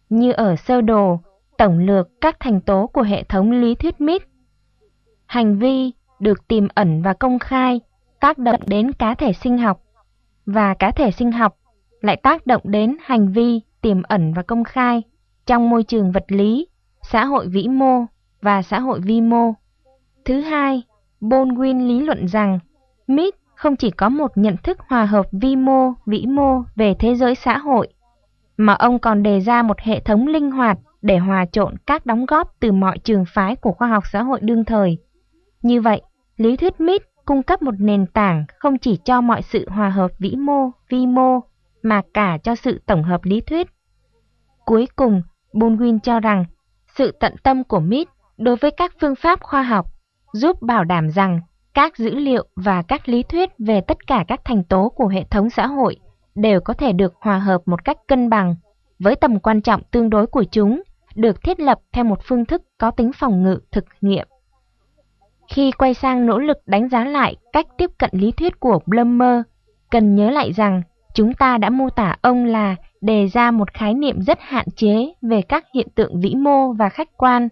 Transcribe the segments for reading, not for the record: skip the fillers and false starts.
như ở sơ đồ, tổng lược các thành tố của hệ thống lý thuyết MIT. Hành vi được tiềm ẩn và công khai tác động đến cá thể sinh học, và cá thể sinh học lại tác động đến hành vi tiềm ẩn và công khai trong môi trường vật lý, xã hội vĩ mô và xã hội vi mô. Thứ hai, Baldwin lý luận rằng MIT không chỉ có một nhận thức hòa hợp vi mô, vĩ mô về thế giới xã hội, mà ông còn đề ra một hệ thống linh hoạt để hòa trộn các đóng góp từ mọi trường phái của khoa học xã hội đương thời. Như vậy, lý thuyết MIT cung cấp một nền tảng không chỉ cho mọi sự hòa hợp vĩ mô, vi mô, mà cả cho sự tổng hợp lý thuyết. Cuối cùng, Baldwin cho rằng sự tận tâm của MIT đối với các phương pháp khoa học giúp bảo đảm rằng các dữ liệu và các lý thuyết về tất cả các thành tố của hệ thống xã hội đều có thể được hòa hợp một cách cân bằng, với tầm quan trọng tương đối của chúng được thiết lập theo một phương thức có tính phòng ngự thực nghiệm. Khi quay sang nỗ lực đánh giá lại cách tiếp cận lý thuyết của Blomer, cần nhớ lại rằng chúng ta đã mô tả ông là đề ra một khái niệm rất hạn chế về các hiện tượng vĩ mô và khách quan.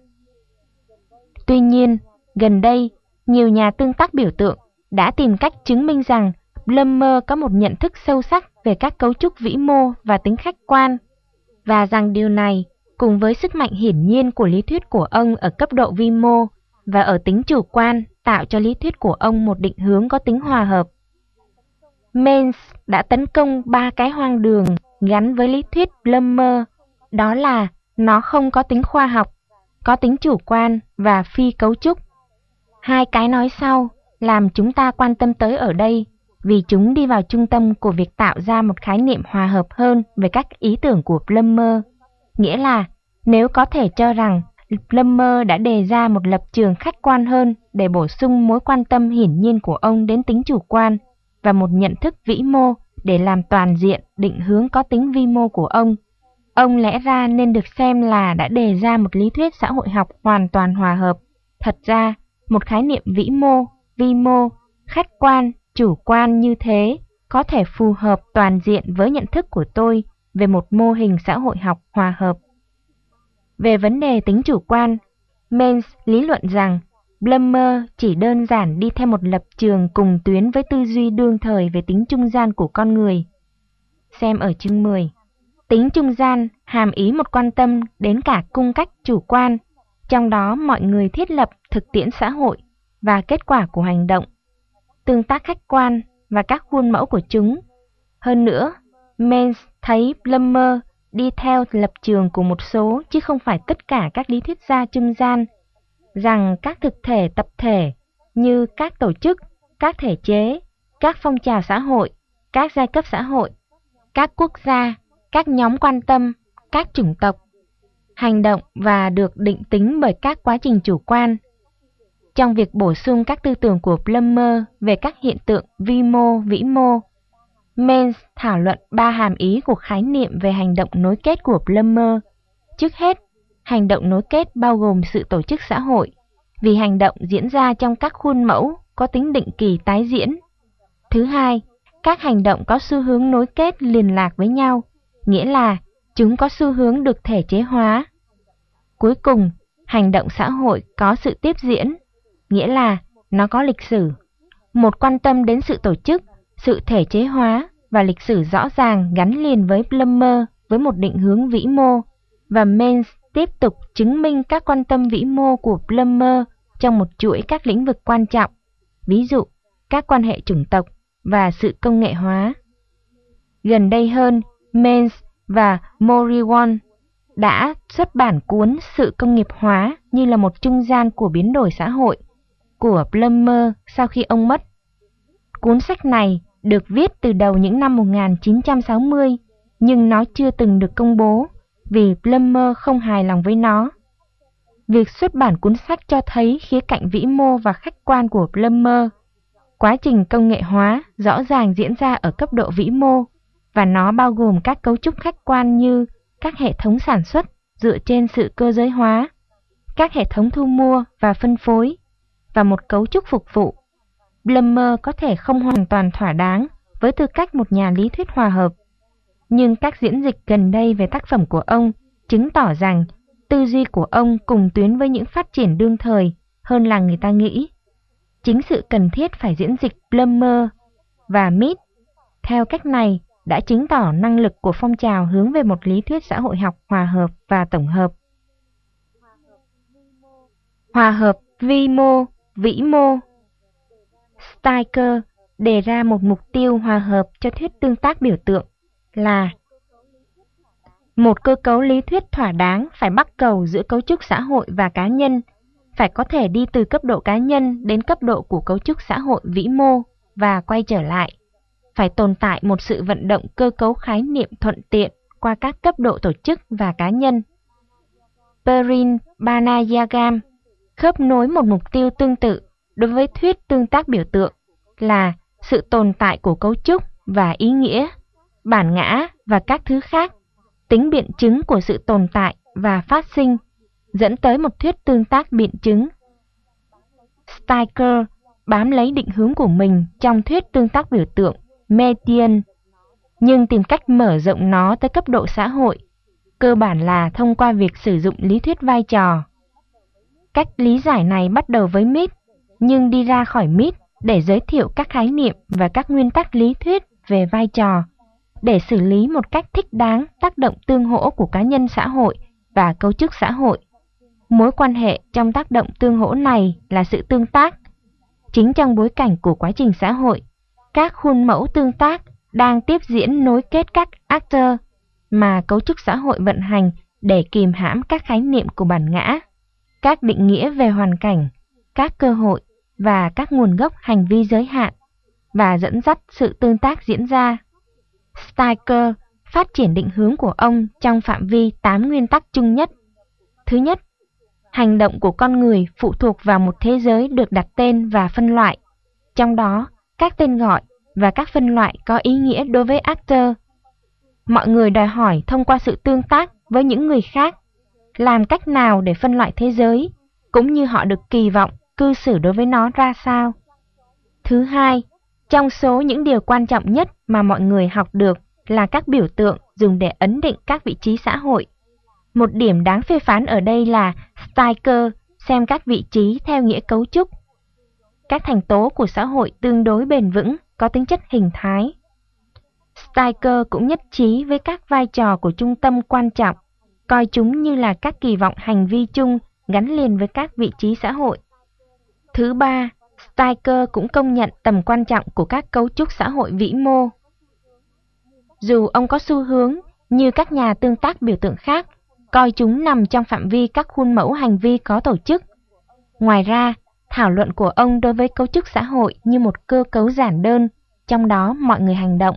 Tuy nhiên, gần đây, nhiều nhà tương tác biểu tượng đã tìm cách chứng minh rằng Blomer có một nhận thức sâu sắc về các cấu trúc vĩ mô và tính khách quan, và rằng điều này, cùng với sức mạnh hiển nhiên của lý thuyết của ông ở cấp độ vi mô và ở tính chủ quan, tạo cho lý thuyết của ông một định hướng có tính hòa hợp. Maynes đã tấn công 3 cái hoang đường gắn với lý thuyết Blomer, đó là nó không có tính khoa học, có tính chủ quan và phi cấu trúc. 2 cái nói sau làm chúng ta quan tâm tới ở đây, vì chúng đi vào trung tâm của việc tạo ra một khái niệm hòa hợp hơn về các ý tưởng của Blomer. Nghĩa là, nếu có thể cho rằng Blomer đã đề ra một lập trường khách quan hơn để bổ sung mối quan tâm hiển nhiên của ông đến tính chủ quan, và một nhận thức vĩ mô để làm toàn diện định hướng có tính vi mô của ông lẽ ra nên được xem là đã đề ra một lý thuyết xã hội học hoàn toàn hòa hợp. Thật ra, một khái niệm vĩ mô, vi mô, khách quan, chủ quan như thế có thể phù hợp toàn diện với nhận thức của tôi về một mô hình xã hội học hòa hợp. Về vấn đề tính chủ quan, Maynes lý luận rằng Blomer chỉ đơn giản đi theo một lập trường cùng tuyến với tư duy đương thời về tính trung gian của con người. Xem ở chương 10. Tính trung gian hàm ý một quan tâm đến cả cung cách chủ quan, trong đó mọi người thiết lập thực tiễn xã hội và kết quả của hành động, tương tác khách quan và các khuôn mẫu của chúng. Hơn nữa, Maynes thấy Blomer đi theo lập trường của một số chứ không phải tất cả các lý thuyết gia trung gian, rằng các thực thể tập thể như các tổ chức, các thể chế, các phong trào xã hội, các giai cấp xã hội, các quốc gia, các nhóm quan tâm, các chủng tộc, hành động và được định tính bởi các quá trình chủ quan. Trong việc bổ sung các tư tưởng của Blomer về các hiện tượng vi mô, vĩ mô, Maynes thảo luận 3 hàm ý của khái niệm về hành động nối kết của Blomer. Trước hết, hành động nối kết bao gồm sự tổ chức xã hội, vì hành động diễn ra trong các khuôn mẫu có tính định kỳ tái diễn. Thứ hai, các hành động có xu hướng nối kết liên lạc với nhau, nghĩa là chúng có xu hướng được thể chế hóa. Cuối cùng, hành động xã hội có sự tiếp diễn, nghĩa là nó có lịch sử. Một quan tâm đến sự tổ chức, sự thể chế hóa và lịch sử rõ ràng gắn liền với Blomer với một định hướng vĩ mô, và Maynes tiếp tục chứng minh các quan tâm vĩ mô của Blomer trong một chuỗi các lĩnh vực quan trọng, ví dụ các quan hệ chủng tộc và sự công nghệ hóa. Gần đây hơn, Maynes và Morriwan đã xuất bản cuốn Sự công nghiệp hóa như là một trung gian của biến đổi xã hội của Blomer sau khi ông mất. Cuốn sách này được viết từ đầu những năm 1960, nhưng nó chưa từng được công bố vì Blomer không hài lòng với nó. Việc xuất bản cuốn sách cho thấy khía cạnh vĩ mô và khách quan của Blomer. Quá trình công nghệ hóa rõ ràng diễn ra ở cấp độ vĩ mô, và nó bao gồm các cấu trúc khách quan như các hệ thống sản xuất dựa trên sự cơ giới hóa, các hệ thống thu mua và phân phối, và một cấu trúc phục vụ. Blomer có thể không hoàn toàn thỏa đáng với tư cách một nhà lý thuyết hòa hợp, nhưng các diễn dịch gần đây về tác phẩm của ông chứng tỏ rằng tư duy của ông cùng tuyến với những phát triển đương thời hơn là người ta nghĩ. Chính sự cần thiết phải diễn dịch Plummer và Mead theo cách này đã chứng tỏ năng lực của phong trào hướng về một lý thuyết xã hội học hòa hợp và tổng hợp. Hòa hợp vi mô, vĩ mô. Steiger đề ra một mục tiêu hòa hợp cho thuyết tương tác biểu tượng là một cơ cấu lý thuyết thỏa đáng phải bắt cầu giữa cấu trúc xã hội và cá nhân, phải có thể đi từ cấp độ cá nhân đến cấp độ của cấu trúc xã hội vĩ mô và quay trở lại. Phải tồn tại một sự vận động cơ cấu khái niệm thuận tiện qua các cấp độ tổ chức và cá nhân. Perrin Banayagam khớp nối một mục tiêu tương tự đối với thuyết tương tác biểu tượng là sự tồn tại của cấu trúc và ý nghĩa, bản ngã và các thứ khác, tính biện chứng của sự tồn tại và phát sinh, dẫn tới một thuyết tương tác biện chứng. Steiger bám lấy định hướng của mình trong thuyết tương tác biểu tượng Median, nhưng tìm cách mở rộng nó tới cấp độ xã hội, cơ bản là thông qua việc sử dụng lý thuyết vai trò. Cách lý giải này bắt đầu với Mead, nhưng đi ra khỏi Mead để giới thiệu các khái niệm và các nguyên tắc lý thuyết về vai trò, để xử lý một cách thích đáng tác động tương hỗ của cá nhân xã hội và cấu trúc xã hội. Mối quan hệ trong tác động tương hỗ này là sự tương tác. Chính trong bối cảnh của quá trình xã hội, các khuôn mẫu tương tác đang tiếp diễn nối kết các actor mà cấu trúc xã hội vận hành để kìm hãm các khái niệm của bản ngã, các định nghĩa về hoàn cảnh, các cơ hội và các nguồn gốc hành vi giới hạn, và dẫn dắt sự tương tác diễn ra. Steiger phát triển định hướng của ông trong phạm vi 8 nguyên tắc chung nhất. Thứ nhất, hành động của con người phụ thuộc vào một thế giới được đặt tên và phân loại, trong đó các tên gọi và các phân loại có ý nghĩa đối với actor. Mọi người đòi hỏi thông qua sự tương tác với những người khác, làm cách nào để phân loại thế giới, cũng như họ được kỳ vọng cư xử đối với nó ra sao. Thứ hai, trong số những điều quan trọng nhất mà mọi người học được là các biểu tượng dùng để ấn định các vị trí xã hội. Một điểm đáng phê phán ở đây là Steiger xem các vị trí theo nghĩa cấu trúc. Các thành tố của xã hội tương đối bền vững có tính chất hình thái. Steiger cũng nhất trí với các vai trò của trung tâm quan trọng, coi chúng như là các kỳ vọng hành vi chung gắn liền với các vị trí xã hội. Thứ ba, Steiger cũng công nhận tầm quan trọng của các cấu trúc xã hội vĩ mô. Dù ông có xu hướng, như các nhà tương tác biểu tượng khác, coi chúng nằm trong phạm vi các khuôn mẫu hành vi có tổ chức. Ngoài ra, thảo luận của ông đối với cấu trúc xã hội như một cơ cấu giản đơn, trong đó mọi người hành động.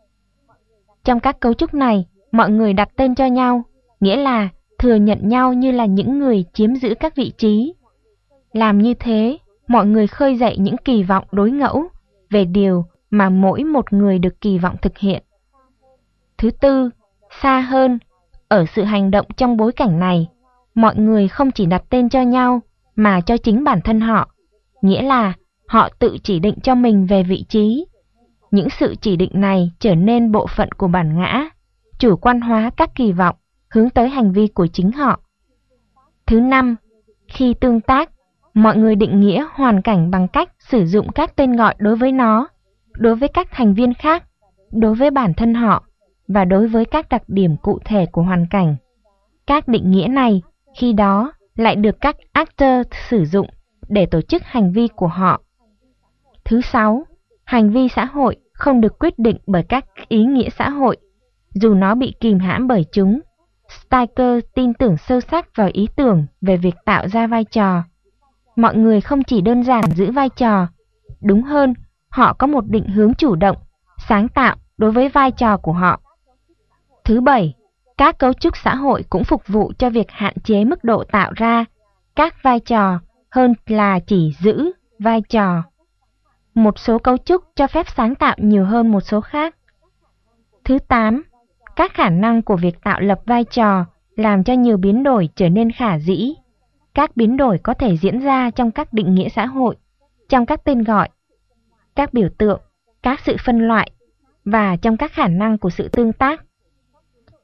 Trong các cấu trúc này, mọi người đặt tên cho nhau, nghĩa là thừa nhận nhau như là những người chiếm giữ các vị trí. Làm như thế, mọi người khơi dậy những kỳ vọng đối ngẫu về điều mà mỗi một người được kỳ vọng thực hiện. Thứ tư, xa hơn, ở sự hành động trong bối cảnh này, mọi người không chỉ đặt tên cho nhau mà cho chính bản thân họ, nghĩa là họ tự chỉ định cho mình về vị trí. Những sự chỉ định này trở nên bộ phận của bản ngã, chủ quan hóa các kỳ vọng hướng tới hành vi của chính họ. Thứ năm, khi tương tác, mọi người định nghĩa hoàn cảnh bằng cách sử dụng các tên gọi đối với nó, đối với các thành viên khác, đối với bản thân họ và đối với các đặc điểm cụ thể của hoàn cảnh. Các định nghĩa này khi đó lại được các actor sử dụng để tổ chức hành vi của họ. Thứ sáu, hành vi xã hội không được quyết định bởi các ý nghĩa xã hội, dù nó bị kìm hãm bởi chúng. Steiger tin tưởng sâu sắc vào ý tưởng về việc tạo ra vai trò. Mọi người không chỉ đơn giản giữ vai trò, đúng hơn, họ có một định hướng chủ động, sáng tạo đối với vai trò của họ. Thứ bảy, các cấu trúc xã hội cũng phục vụ cho việc hạn chế mức độ tạo ra các vai trò hơn là chỉ giữ vai trò. Một số cấu trúc cho phép sáng tạo nhiều hơn một số khác. Thứ 8, các khả năng của việc tạo lập vai trò làm cho nhiều biến đổi trở nên khả dĩ. Các biến đổi có thể diễn ra trong các định nghĩa xã hội, trong các tên gọi, các biểu tượng, các sự phân loại và trong các khả năng của sự tương tác.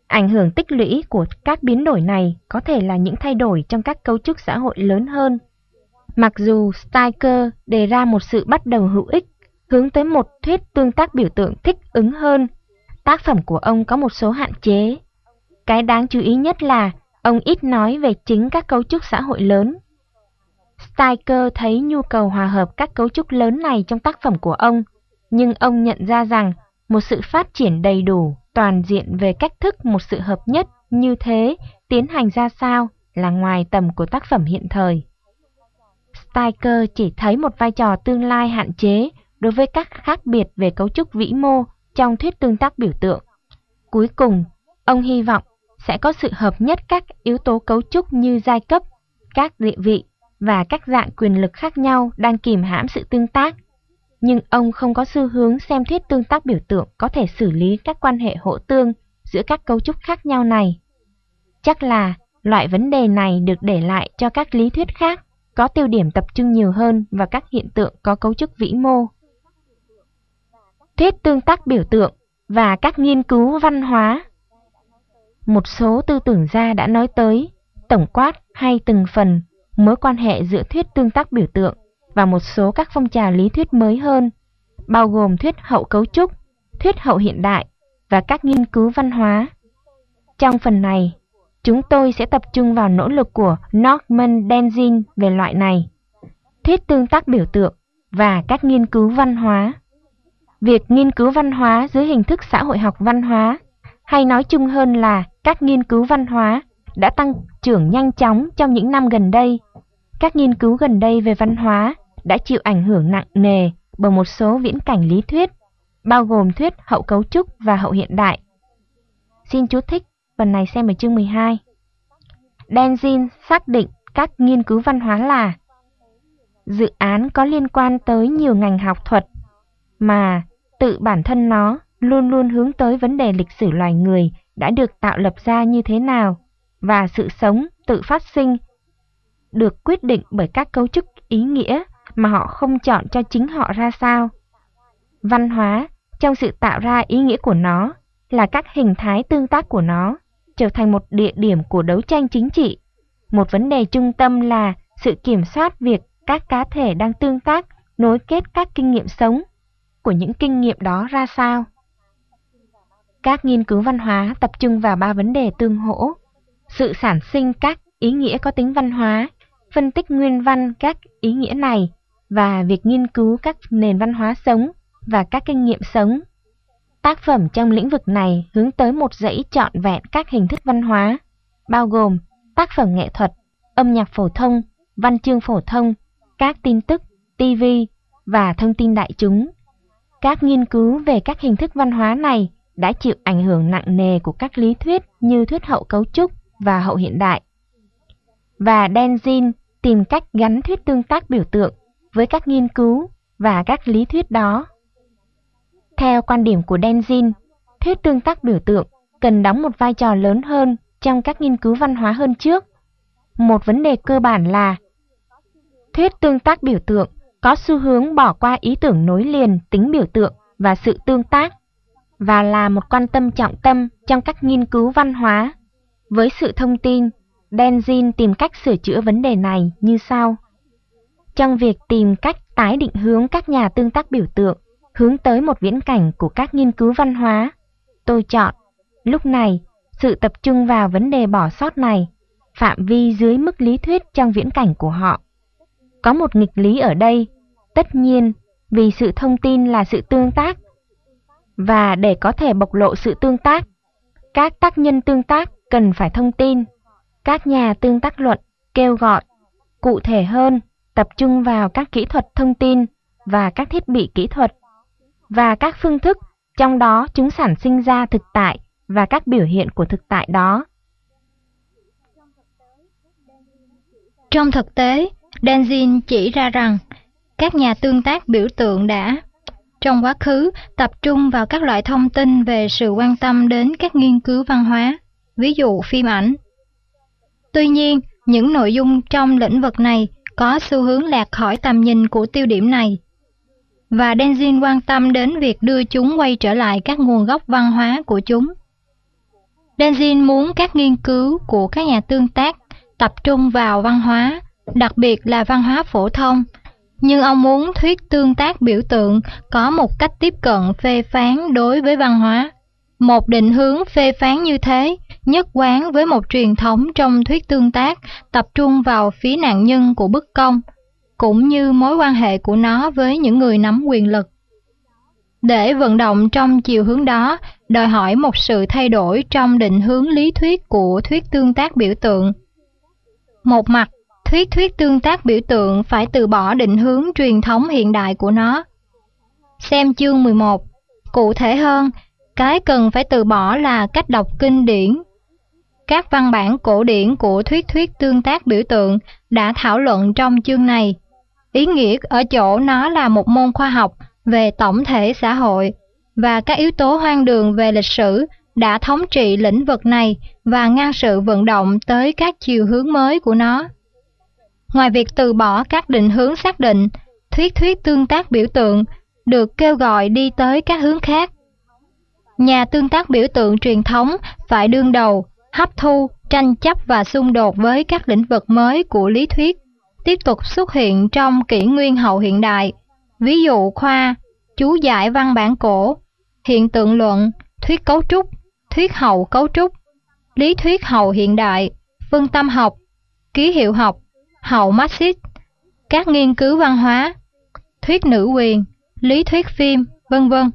Ảnh hưởng tích lũy của các biến đổi này có thể là những thay đổi trong các cấu trúc xã hội lớn hơn. Mặc dù Steiger đề ra một sự bắt đầu hữu ích, hướng tới một thuyết tương tác biểu tượng thích ứng hơn, tác phẩm của ông có một số hạn chế. Cái đáng chú ý nhất là ông ít nói về chính các cấu trúc xã hội lớn. Steiger thấy nhu cầu hòa hợp các cấu trúc lớn này trong tác phẩm của ông, nhưng ông nhận ra rằng một sự phát triển đầy đủ, toàn diện về cách thức một sự hợp nhất như thế tiến hành ra sao là ngoài tầm của tác phẩm hiện thời. Steiger chỉ thấy một vai trò tương lai hạn chế đối với các khác biệt về cấu trúc vĩ mô trong thuyết tương tác biểu tượng. Cuối cùng, ông hy vọng sẽ có sự hợp nhất các yếu tố cấu trúc như giai cấp, các địa vị và các dạng quyền lực khác nhau đang kìm hãm sự tương tác. Nhưng ông không có xu hướng xem thuyết tương tác biểu tượng có thể xử lý các quan hệ hỗ tương giữa các cấu trúc khác nhau này. Chắc là loại vấn đề này được để lại cho các lý thuyết khác, có tiêu điểm tập trung nhiều hơn vào các hiện tượng có cấu trúc vĩ mô. Thuyết tương tác biểu tượng và các nghiên cứu văn hóa. Một số tư tưởng gia đã nói tới, tổng quát hay từng phần, mối quan hệ giữa thuyết tương tác biểu tượng và một số các phong trào lý thuyết mới hơn, bao gồm thuyết hậu cấu trúc, thuyết hậu hiện đại và các nghiên cứu văn hóa. Trong phần này, chúng tôi sẽ tập trung vào nỗ lực của Norman Denzin về loại này, thuyết tương tác biểu tượng và các nghiên cứu văn hóa. Việc nghiên cứu văn hóa dưới hình thức xã hội học văn hóa, hay nói chung hơn là các nghiên cứu văn hóa, đã tăng trưởng nhanh chóng trong những năm gần đây. Các nghiên cứu gần đây về văn hóa đã chịu ảnh hưởng nặng nề bởi một số viễn cảnh lý thuyết, bao gồm thuyết hậu cấu trúc và hậu hiện đại. Xin chú thích, phần này xem ở chương 12. Denzin xác định các nghiên cứu văn hóa là dự án có liên quan tới nhiều ngành học thuật, mà tự bản thân nó luôn luôn hướng tới vấn đề lịch sử loài người đã được tạo lập ra như thế nào, và sự sống tự phát sinh được quyết định bởi các cấu trúc ý nghĩa mà họ không chọn cho chính họ ra sao. Văn hóa, trong sự tạo ra ý nghĩa của nó, là các hình thái tương tác của nó, trở thành một địa điểm của đấu tranh chính trị. Một vấn đề trung tâm là sự kiểm soát việc các cá thể đang tương tác, nối kết các kinh nghiệm sống của những kinh nghiệm đó ra sao. Các nghiên cứu văn hóa tập trung vào 3 vấn đề tương hỗ: sự sản sinh các ý nghĩa có tính văn hóa, phân tích nguyên văn các ý nghĩa này, và việc nghiên cứu các nền văn hóa sống và các kinh nghiệm sống. Tác phẩm trong lĩnh vực này hướng tới một dãy trọn vẹn các hình thức văn hóa, bao gồm tác phẩm nghệ thuật, âm nhạc phổ thông, văn chương phổ thông, các tin tức, TV và thông tin đại chúng. Các nghiên cứu về các hình thức văn hóa này đã chịu ảnh hưởng nặng nề của các lý thuyết như thuyết hậu cấu trúc và hậu hiện đại. Và Denzin tìm cách gắn thuyết tương tác biểu tượng với các nghiên cứu và các lý thuyết đó. Theo quan điểm của Denzin, thuyết tương tác biểu tượng cần đóng một vai trò lớn hơn trong các nghiên cứu văn hóa hơn trước. Một vấn đề cơ bản là thuyết tương tác biểu tượng có xu hướng bỏ qua ý tưởng nối liền tính biểu tượng và sự tương tác, và là một quan tâm trọng tâm trong các nghiên cứu văn hóa. Với sự thông tin, Denzin tìm cách sửa chữa vấn đề này như sau. Trong việc tìm cách tái định hướng các nhà tương tác biểu tượng hướng tới một viễn cảnh của các nghiên cứu văn hóa, tôi chọn, lúc này, sự tập trung vào vấn đề bỏ sót này, phạm vi dưới mức lý thuyết trong viễn cảnh của họ. Có một nghịch lý ở đây, tất nhiên, vì sự thông tin là sự tương tác, và để có thể bộc lộ sự tương tác, các tác nhân tương tác cần phải thông tin. Các nhà tương tác luận kêu gọi, cụ thể hơn, tập trung vào các kỹ thuật thông tin và các thiết bị kỹ thuật, và các phương thức, trong đó chúng sản sinh ra thực tại và các biểu hiện của thực tại đó. Trong thực tế, Denzin chỉ ra rằng các nhà tương tác biểu tượng đã, trong quá khứ, tập trung vào các loại thông tin về sự quan tâm đến các nghiên cứu văn hóa, ví dụ phim ảnh. Tuy nhiên, những nội dung trong lĩnh vực này có xu hướng lạc khỏi tầm nhìn của tiêu điểm này, và Denzin quan tâm đến việc đưa chúng quay trở lại các nguồn gốc văn hóa của chúng. Denzin muốn các nghiên cứu của các nhà tương tác tập trung vào văn hóa, đặc biệt là văn hóa phổ thông, nhưng ông muốn thuyết tương tác biểu tượng có một cách tiếp cận phê phán đối với văn hóa. Một định hướng phê phán như thế nhất quán với một truyền thống trong thuyết tương tác tập trung vào phía nạn nhân của bất công, cũng như mối quan hệ của nó với những người nắm quyền lực. Để vận động trong chiều hướng đó, đòi hỏi một sự thay đổi trong định hướng lý thuyết của thuyết tương tác biểu tượng. Một mặt, thuyết tương tác biểu tượng phải từ bỏ định hướng truyền thống hiện đại của nó. Xem chương 11. Cụ thể hơn, cái cần phải từ bỏ là cách đọc kinh điển. Các văn bản cổ điển của thuyết tương tác biểu tượng đã thảo luận trong chương này. Ý nghĩa ở chỗ nó là một môn khoa học về tổng thể xã hội, và các yếu tố hoang đường về lịch sử đã thống trị lĩnh vực này và ngăn sự vận động tới các chiều hướng mới của nó. Ngoài việc từ bỏ các định hướng xác định, thuyết tương tác biểu tượng được kêu gọi đi tới các hướng khác. Nhà tương tác biểu tượng truyền thống phải đương đầu, hấp thu, tranh chấp và xung đột với các lĩnh vực mới của lý thuyết, tiếp tục xuất hiện trong kỷ nguyên hậu hiện đại, ví dụ khoa, chú giải văn bản cổ, hiện tượng luận, thuyết cấu trúc, thuyết hậu cấu trúc, lý thuyết hậu hiện đại, phân tâm học, ký hiệu học, hậu Marxist, các nghiên cứu văn hóa, thuyết nữ quyền, lý thuyết phim, vân vân.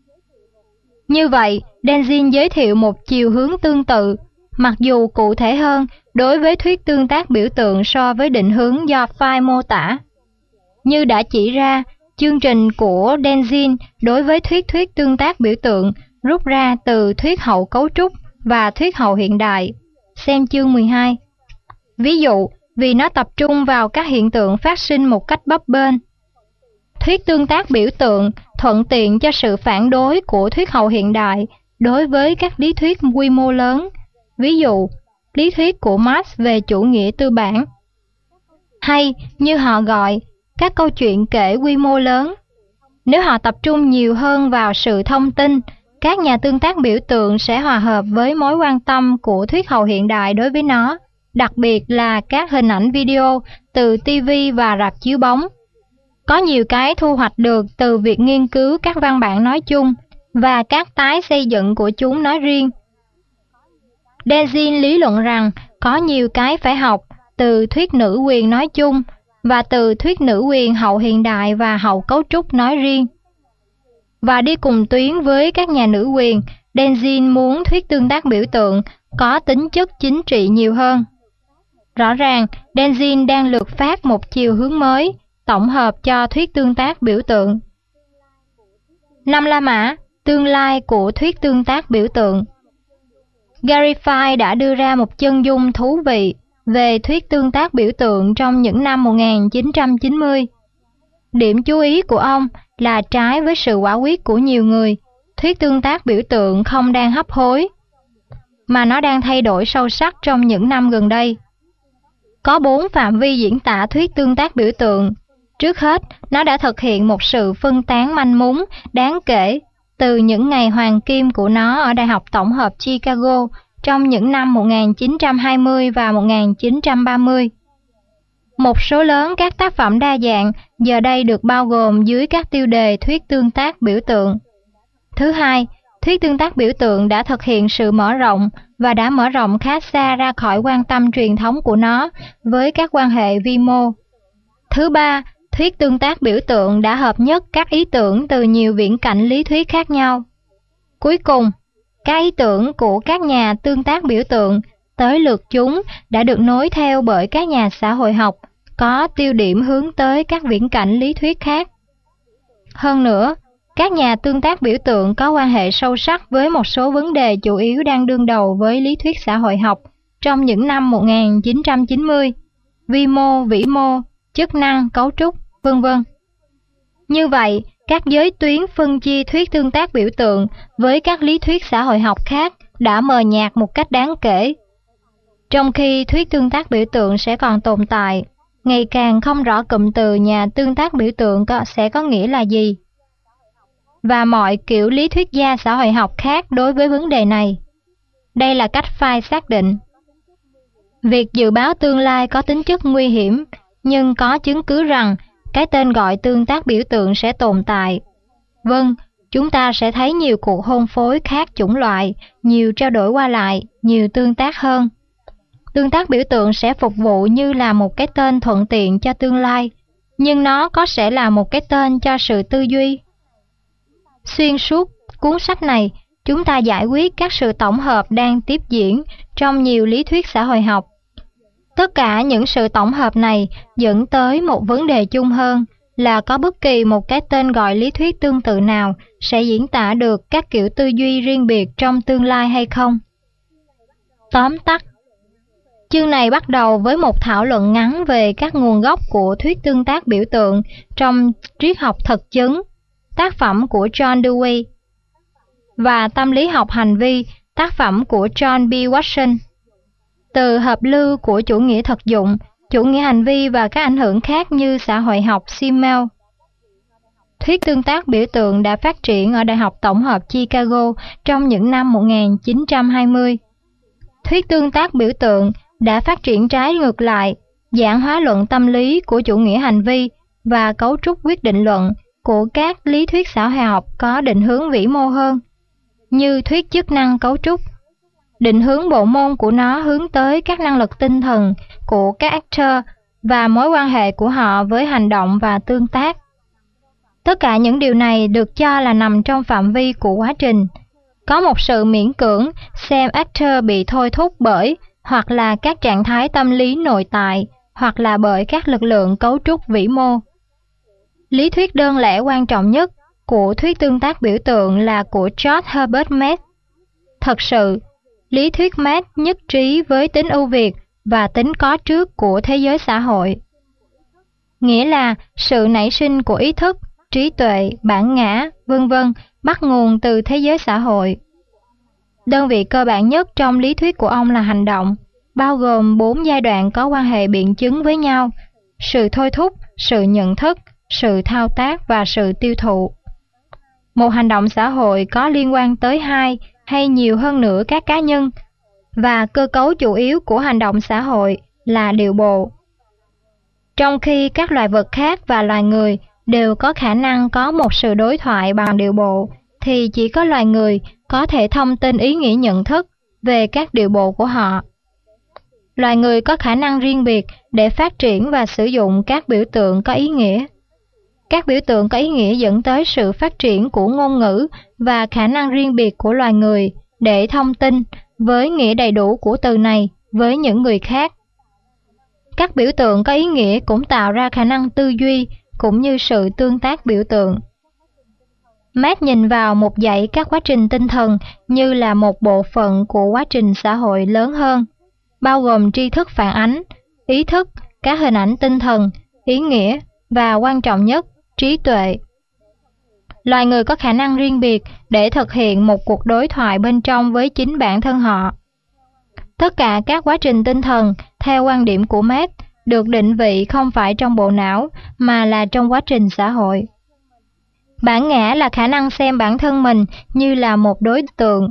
Như vậy, Denzin giới thiệu một chiều hướng tương tự, mặc dù cụ thể hơn đối với thuyết tương tác biểu tượng so với định hướng do Fay mô tả. Như đã chỉ ra, chương trình của Denzin đối với thuyết tương tác biểu tượng rút ra từ thuyết hậu cấu trúc và thuyết hậu hiện đại. Xem chương 12. Ví dụ, vì nó tập trung vào các hiện tượng phát sinh một cách bấp bênh. Thuyết tương tác biểu tượng thuận tiện cho sự phản đối của thuyết hậu hiện đại đối với các lý thuyết quy mô lớn, ví dụ, lý thuyết của Marx về chủ nghĩa tư bản. Hay, như họ gọi, các câu chuyện kể quy mô lớn. Nếu họ tập trung nhiều hơn vào sự thông tin, các nhà tương tác biểu tượng sẽ hòa hợp với mối quan tâm của thuyết hậu hiện đại đối với nó, đặc biệt là các hình ảnh video từ TV và rạp chiếu bóng. Có nhiều cái thu hoạch được từ việc nghiên cứu các văn bản nói chung và các tái xây dựng của chúng nói riêng. Denzin lý luận rằng có nhiều cái phải học từ thuyết nữ quyền nói chung và từ thuyết nữ quyền hậu hiện đại và hậu cấu trúc nói riêng. Và đi cùng tuyến với các nhà nữ quyền, Denzin muốn thuyết tương tác biểu tượng có tính chất chính trị nhiều hơn. Rõ ràng, Denzin đang lược phát một chiều hướng mới, tổng hợp cho thuyết tương tác biểu tượng. 5 La Mã, tương lai của thuyết tương tác biểu tượng. Gary Fay đã đưa ra một chân dung thú vị về thuyết tương tác biểu tượng trong những năm 1990. Điểm chú ý của ông là trái với sự quả quyết của nhiều người, thuyết tương tác biểu tượng không đang hấp hối, mà nó đang thay đổi sâu sắc trong những năm gần đây. Có 4 phạm vi diễn tả thuyết tương tác biểu tượng. Trước hết, nó đã thực hiện một sự phân tán manh mún đáng kể từ những ngày hoàng kim của nó ở Đại học Tổng hợp Chicago trong những năm 1920 và 1930. Một số lớn các tác phẩm đa dạng giờ đây được bao gồm dưới các tiêu đề thuyết tương tác biểu tượng. Thứ hai, thuyết tương tác biểu tượng đã thực hiện sự mở rộng và đã mở rộng khá xa ra khỏi quan tâm truyền thống của nó với các quan hệ vi mô. Thứ ba, thuyết tương tác biểu tượng đã hợp nhất các ý tưởng từ nhiều viễn cảnh lý thuyết khác nhau. Cuối cùng, các ý tưởng của các nhà tương tác biểu tượng tới lượt chúng đã được nối theo bởi các nhà xã hội học có tiêu điểm hướng tới các viễn cảnh lý thuyết khác. Hơn nữa, các nhà tương tác biểu tượng có quan hệ sâu sắc với một số vấn đề chủ yếu đang đương đầu với lý thuyết xã hội học trong những năm 1990, vi mô, vĩ mô, chức năng, cấu trúc, vân vân. Như vậy, các giới tuyến phân chia thuyết tương tác biểu tượng với các lý thuyết xã hội học khác đã mờ nhạt một cách đáng kể. Trong khi thuyết tương tác biểu tượng sẽ còn tồn tại, ngày càng không rõ cụm từ nhà tương tác biểu tượng sẽ có nghĩa là gì, và mọi kiểu lý thuyết gia xã hội học khác đối với vấn đề này. Đây là cách phai xác định. Việc dự báo tương lai có tính chất nguy hiểm, nhưng có chứng cứ rằng cái tên gọi tương tác biểu tượng sẽ tồn tại. Vâng, chúng ta sẽ thấy nhiều cuộc hôn phối khác chủng loại, nhiều trao đổi qua lại, nhiều tương tác hơn. Tương tác biểu tượng sẽ phục vụ như là một cái tên thuận tiện cho tương lai, nhưng nó có sẽ là một cái tên cho sự tư duy. Xuyên suốt cuốn sách này, chúng ta giải quyết các sự tổng hợp đang tiếp diễn trong nhiều lý thuyết xã hội học. Tất cả những sự tổng hợp này dẫn tới một vấn đề chung hơn là có bất kỳ một cái tên gọi lý thuyết tương tự nào sẽ diễn tả được các kiểu tư duy riêng biệt trong tương lai hay không. Tóm tắt, chương này bắt đầu với một thảo luận ngắn về các nguồn gốc của thuyết tương tác biểu tượng trong triết học thực chứng, tác phẩm của John Dewey, và tâm lý học hành vi, tác phẩm của John B. Watson. Từ hợp lưu của chủ nghĩa thực dụng, chủ nghĩa hành vi và các ảnh hưởng khác như xã hội học Simmel. Thuyết tương tác biểu tượng đã phát triển ở Đại học Tổng hợp Chicago trong những năm 1920. Thuyết tương tác biểu tượng đã phát triển trái ngược lại, giảng hóa luận tâm lý của chủ nghĩa hành vi và cấu trúc quyết định luận của các lý thuyết xã hội học có định hướng vĩ mô hơn, như thuyết chức năng cấu trúc. Định hướng bộ môn của nó hướng tới các năng lực tinh thần của các actor và mối quan hệ của họ với hành động và tương tác. Tất cả những điều này được cho là nằm trong phạm vi của quá trình. Có một sự miễn cưỡng xem actor bị thôi thúc bởi hoặc là các trạng thái tâm lý nội tại hoặc là bởi các lực lượng cấu trúc vĩ mô. Lý thuyết đơn lẻ quan trọng nhất của thuyết tương tác biểu tượng là của George Herbert Mead. Thật sự, lý thuyết Mead nhất trí với tính ưu việt và tính có trước của thế giới xã hội. Nghĩa là sự nảy sinh của ý thức, trí tuệ, bản ngã, v.v. bắt nguồn từ thế giới xã hội. Đơn vị cơ bản nhất trong lý thuyết của ông là hành động, bao gồm 4 giai đoạn có quan hệ biện chứng với nhau: sự thôi thúc, sự nhận thức, sự thao tác và sự tiêu thụ. Một hành động xã hội có liên quan tới 2 hay nhiều hơn nữa các cá nhân, và cơ cấu chủ yếu của hành động xã hội là điệu bộ. Trong khi các loài vật khác và loài người đều có khả năng có một sự đối thoại bằng điệu bộ, thì chỉ có loài người có thể thông tin ý nghĩa nhận thức về các điệu bộ của họ. Loài người có khả năng riêng biệt để phát triển và sử dụng các biểu tượng có ý nghĩa. Các biểu tượng có ý nghĩa dẫn tới sự phát triển của ngôn ngữ và khả năng riêng biệt của loài người để thông tin với nghĩa đầy đủ của từ này với những người khác. Các biểu tượng có ý nghĩa cũng tạo ra khả năng tư duy cũng như sự tương tác biểu tượng. Mead nhìn vào một dãy các quá trình tinh thần như là một bộ phận của quá trình xã hội lớn hơn, bao gồm tri thức phản ánh, ý thức, các hình ảnh tinh thần, ý nghĩa và quan trọng nhất, trí tuệ. Loài người có khả năng riêng biệt để thực hiện một cuộc đối thoại bên trong với chính bản thân họ. Tất cả các quá trình tinh thần, theo quan điểm của Mead, được định vị không phải trong bộ não mà là trong quá trình xã hội. Bản ngã là khả năng xem bản thân mình như là một đối tượng.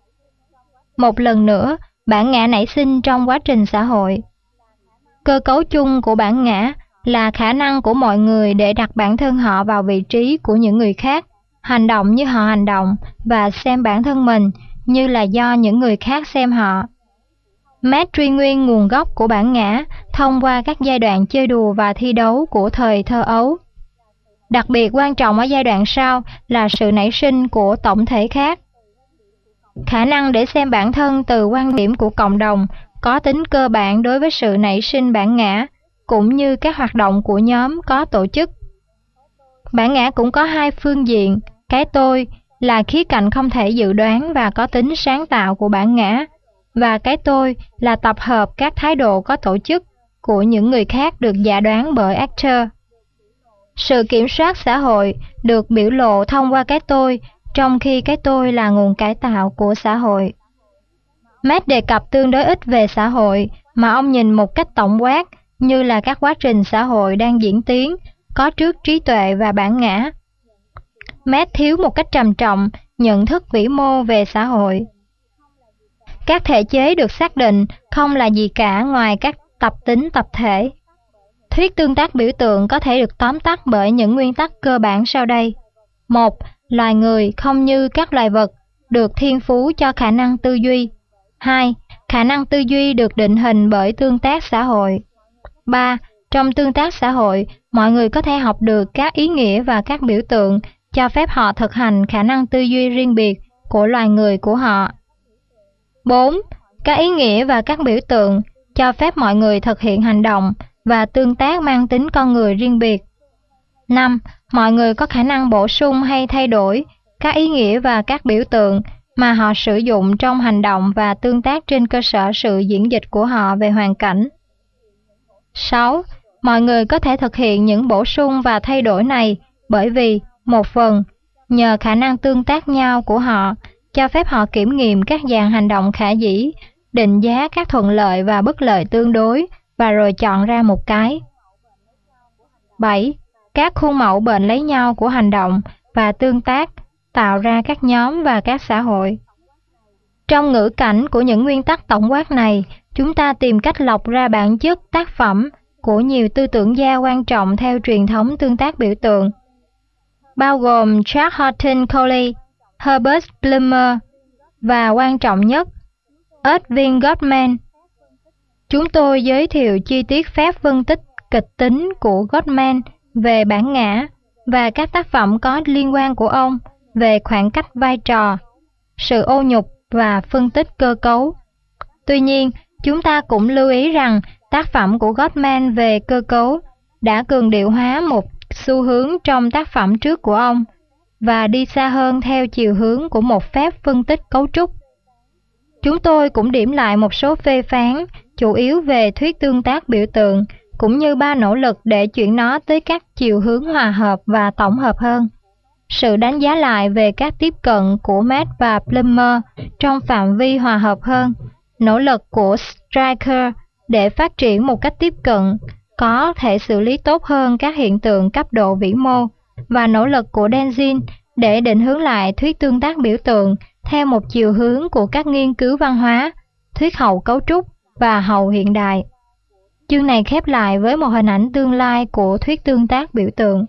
Một lần nữa, bản ngã nảy sinh trong quá trình xã hội. Cơ cấu chung của bản ngã là khả năng của mọi người để đặt bản thân họ vào vị trí của những người khác, hành động như họ hành động và xem bản thân mình như là do những người khác xem họ. Mead truy nguyên nguồn gốc của bản ngã thông qua các giai đoạn chơi đùa và thi đấu của thời thơ ấu. Đặc biệt quan trọng ở giai đoạn sau là sự nảy sinh của tổng thể khác. Khả năng để xem bản thân từ quan điểm của cộng đồng có tính cơ bản đối với sự nảy sinh bản ngã, cũng như các hoạt động của nhóm có tổ chức. Bản ngã cũng có 2 phương diện: cái tôi là khía cạnh không thể dự đoán và có tính sáng tạo của bản ngã, và cái tôi là tập hợp các thái độ có tổ chức của những người khác được giả đoán bởi actor. Sự kiểm soát xã hội được biểu lộ thông qua cái tôi, trong khi cái tôi là nguồn cải tạo của xã hội. Mead đề cập tương đối ít về xã hội, mà ông nhìn một cách tổng quát như là các quá trình xã hội đang diễn tiến, có trước trí tuệ và bản ngã. Mead thiếu một cách trầm trọng nhận thức vĩ mô về xã hội. Các thể chế được xác định không là gì cả ngoài các tập tính tập thể. Thuyết tương tác biểu tượng có thể được tóm tắt bởi những nguyên tắc cơ bản sau đây. 1. Loài người không như các loài vật, được thiên phú cho khả năng tư duy. 2. Khả năng tư duy được định hình bởi tương tác xã hội. 3. Trong tương tác xã hội, mọi người có thể học được các ý nghĩa và các biểu tượng, cho phép họ thực hành khả năng tư duy riêng biệt của loài người của họ. 4. Các ý nghĩa và các biểu tượng cho phép mọi người thực hiện hành động và tương tác mang tính con người riêng biệt. 5. Mọi người có khả năng bổ sung hay thay đổi các ý nghĩa và các biểu tượng mà họ sử dụng trong hành động và tương tác trên cơ sở sự diễn dịch của họ về hoàn cảnh. 6. Mọi người có thể thực hiện những bổ sung và thay đổi này bởi vì, một phần, nhờ khả năng tương tác nhau của họ, cho phép họ kiểm nghiệm các dạng hành động khả dĩ, định giá các thuận lợi và bất lợi tương đối, và rồi chọn ra một cái. 7. Các khuôn mẫu bệnh lấy nhau của hành động và tương tác tạo ra các nhóm và các xã hội. Trong ngữ cảnh của những nguyên tắc tổng quát này, chúng ta tìm cách lọc ra bản chất tác phẩm của nhiều tư tưởng gia quan trọng theo truyền thống tương tác biểu tượng, bao gồm Charles Horton Coley, Herbert Blumer và quan trọng nhất, Erving Goffman. Chúng tôi giới thiệu chi tiết phép phân tích kịch tính của Goffman về bản ngã và các tác phẩm có liên quan của ông về khoảng cách vai trò, sự ô nhục và phân tích cơ cấu. Tuy nhiên, chúng ta cũng lưu ý rằng tác phẩm của Goffman về cơ cấu đã cường điệu hóa một xu hướng trong tác phẩm trước của ông và đi xa hơn theo chiều hướng của một phép phân tích cấu trúc. Chúng tôi cũng điểm lại một số phê phán chủ yếu về thuyết tương tác biểu tượng, cũng như 3 nỗ lực để chuyển nó tới các chiều hướng hòa hợp và tổng hợp hơn. Sự đánh giá lại về các tiếp cận của Matt và Plummer trong phạm vi hòa hợp hơn, nỗ lực của Stryker để phát triển một cách tiếp cận có thể xử lý tốt hơn các hiện tượng cấp độ vĩ mô, và nỗ lực của Denzin để định hướng lại thuyết tương tác biểu tượng theo một chiều hướng của các nghiên cứu văn hóa, thuyết hậu cấu trúc và hậu hiện đại. Chương này khép lại với một hình ảnh tương lai của thuyết tương tác biểu tượng.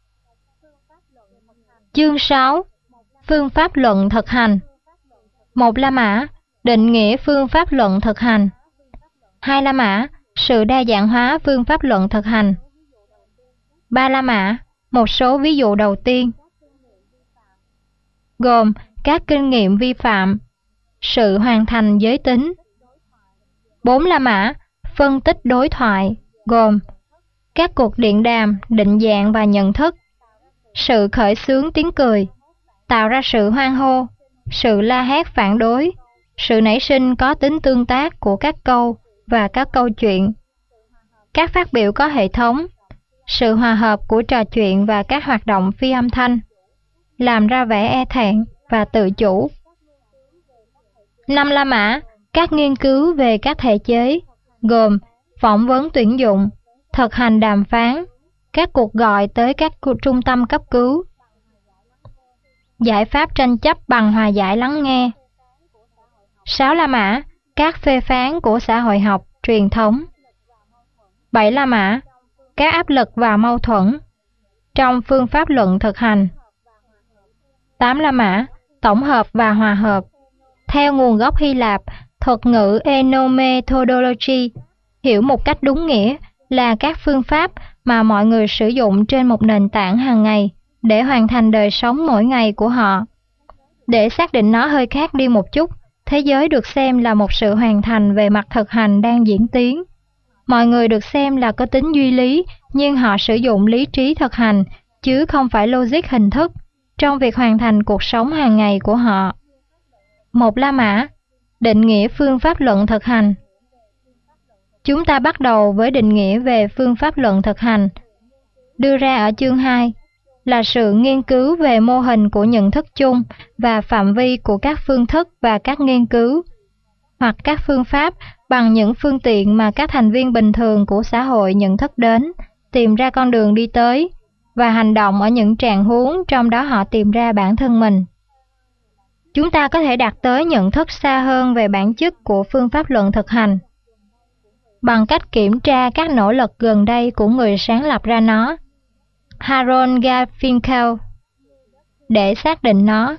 Chương 6. Phương pháp luận thực hành. 1. La Mã, định nghĩa phương pháp luận thực hành. 2. La Mã, sự đa dạng hóa phương pháp luận thực hành. 3. La Mã, một số ví dụ đầu tiên, gồm các kinh nghiệm vi phạm, sự hoàn thành giới tính. 4. La Mã, phân tích đối thoại, gồm các cuộc điện đàm, định dạng và nhận thức, sự khởi xướng tiếng cười, tạo ra sự hoan hô, sự la hét phản đối, sự nảy sinh có tính tương tác của các câu và các câu chuyện, các phát biểu có hệ thống, sự hòa hợp của trò chuyện và các hoạt động phi âm thanh, làm ra vẻ e thẹn và tự chủ. 5. La Mã, các nghiên cứu về các thể chế, gồm phỏng vấn tuyển dụng, thực hành đàm phán, các cuộc gọi tới các trung tâm cấp cứu, giải pháp tranh chấp bằng hòa giải lắng nghe. 6. La Mã, các phê phán của xã hội học truyền thống. 7. La Mã, các áp lực và mâu thuẫn trong phương pháp luận thực hành. 8. La Mã, tổng hợp và hòa hợp. Theo nguồn gốc Hy Lạp, thuật ngữ enomethodology hiểu một cách đúng nghĩa là các phương pháp mà mọi người sử dụng trên một nền tảng hàng ngày để hoàn thành đời sống mỗi ngày của họ. Để xác định nó hơi khác đi một chút, thế giới được xem là một sự hoàn thành về mặt thực hành đang diễn tiến. Mọi người được xem là có tính duy lý, nhưng họ sử dụng lý trí thực hành, chứ không phải logic hình thức, trong việc hoàn thành cuộc sống hàng ngày của họ. 1. La Mã, định nghĩa phương pháp luận thực hành. Chúng ta bắt đầu với định nghĩa về phương pháp luận thực hành, đưa ra ở chương 2, là sự nghiên cứu về mô hình của nhận thức chung và phạm vi của các phương thức và các nghiên cứu, hoặc các phương pháp bằng những phương tiện mà các thành viên bình thường của xã hội nhận thức đến, tìm ra con đường đi tới, và hành động ở những trạng huống trong đó họ tìm ra bản thân mình. chúng ta có thể đạt tới nhận thức xa hơn về bản chất của phương pháp luận thực hành bằng cách kiểm tra các nỗ lực gần đây của người sáng lập ra nó, Harold Garfinkel, để xác định nó.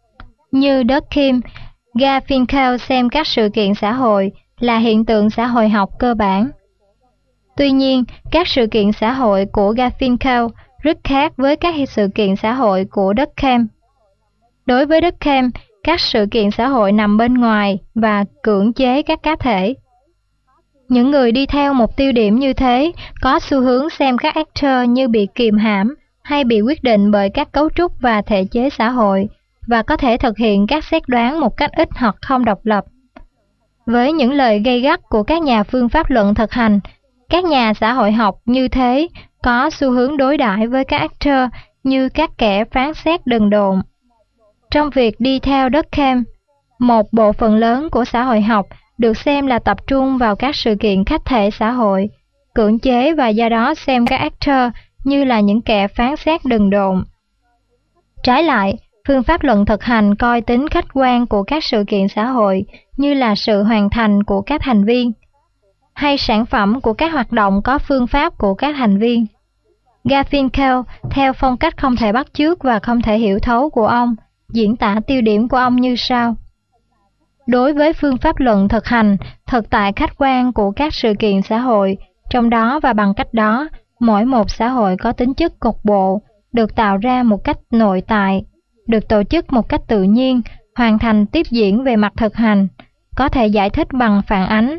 Như Durkheim, Garfinkel xem các sự kiện xã hội là hiện tượng xã hội học cơ bản. Tuy nhiên, các sự kiện xã hội của Garfinkel rất khác với các sự kiện xã hội của Durkheim. Đối với Durkheim, các sự kiện xã hội nằm bên ngoài và cưỡng chế các cá thể. Những người đi theo một tiêu điểm như thế có xu hướng xem các actor như bị kìm hãm hay bị quyết định bởi các cấu trúc và thể chế xã hội và có thể thực hiện các xét đoán một cách ít hoặc không độc lập. Với những lời gay gắt của các nhà phương pháp luận thực hành, các nhà xã hội học như thế có xu hướng đối đãi với các actor như các kẻ phán xét đần độn. Trong việc đi theo Durkheim, một bộ phận lớn của xã hội học được xem là tập trung vào các sự kiện khách thể xã hội, cưỡng chế và do đó xem các actor như là những kẻ phán xét đần độn. Trái lại, phương pháp luận thực hành coi tính khách quan của các sự kiện xã hội như là sự hoàn thành của các thành viên, hay sản phẩm của các hoạt động có phương pháp của các thành viên. Garfinkel, theo phong cách không thể bắt chước và không thể hiểu thấu của ông, diễn tả tiêu điểm của ông như sau. Đối với phương pháp luận thực hành, thực tại khách quan của các sự kiện xã hội, trong đó và bằng cách đó, mỗi một xã hội có tính chất cục bộ, được tạo ra một cách nội tại, được tổ chức một cách tự nhiên, hoàn thành tiếp diễn về mặt thực hành, có thể giải thích bằng phản ánh.